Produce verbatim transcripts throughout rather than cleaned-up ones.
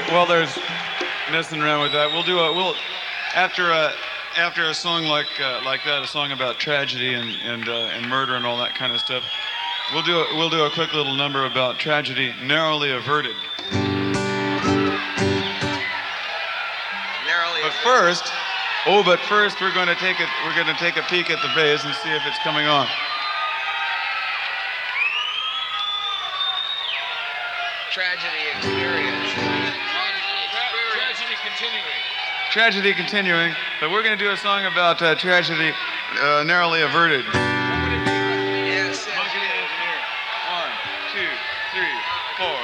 while there's messing around with that, we'll do a we'll after a after a song like uh, like that, a song about tragedy and and uh, and murder and all that kind of stuff. We'll do a, we'll do a quick little number about tragedy narrowly averted. Narrowly But averted. first, oh, but first we're going to take it. We're going to take a peek at the bass and see if it's coming on. Tragedy experience. Tragedy continuing. Tragedy continuing, but we're going to do a song about uh, tragedy uh, narrowly averted. Yes. Monkey the Engineer. One, two, three, four.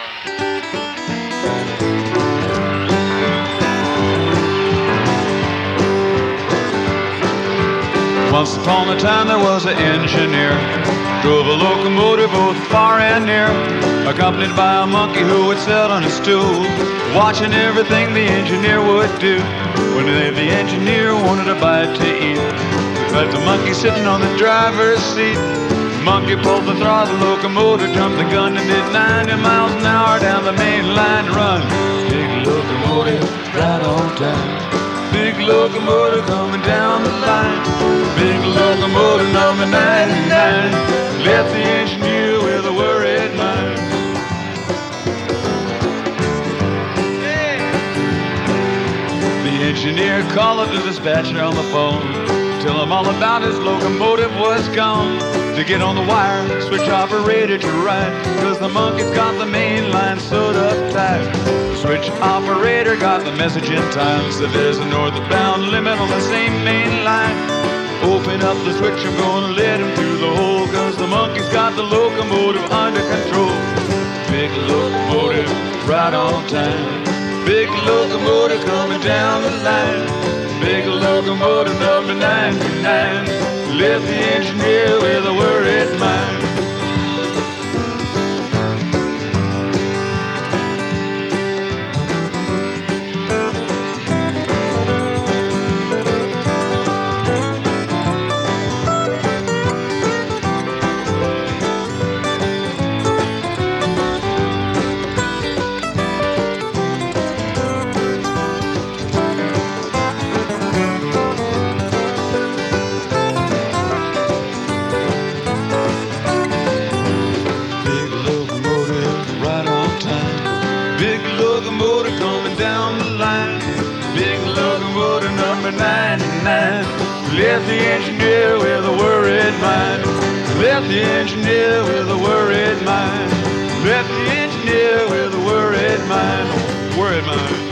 Once upon a time there was an engineer, drove a locomotive both far and near, accompanied by a monkey who would sit on a stool, watching everything the engineer would do. When the engineer wanted a bite to eat, but the monkey sitting on the driver's seat. Monkey pulled the throttle, locomotive jumped the gun and did ninety miles an hour down the main line to run. Big locomotive right on time. Big locomotive coming down the line. Big locomotive number ninety-nine left the engineer with a worried mind. The engineer called up the dispatcher on the phone, tell him all about his locomotive was gone. To get on the wire, switch operator to right, cause the monkey's got the main line sewed up tight. The switch operator got the message in time, said there's a northbound limit on the same main line. Open up the switch, I'm gonna let him through the hole, cause the monkey's got the locomotive under control. Big locomotive right on time. Big locomotive coming down the line. Big locomotive number ninety-nine left the engineer with a worried mind. ninety-nine left the engineer with a worried mind. Left the engineer with a worried mind. Left the engineer with a worried mind. Worried mind.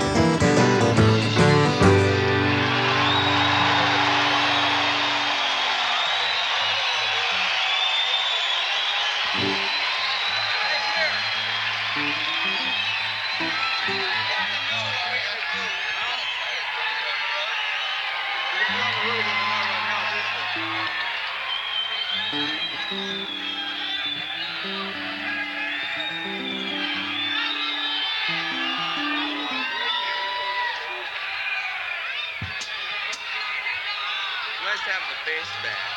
Let's have the bass back.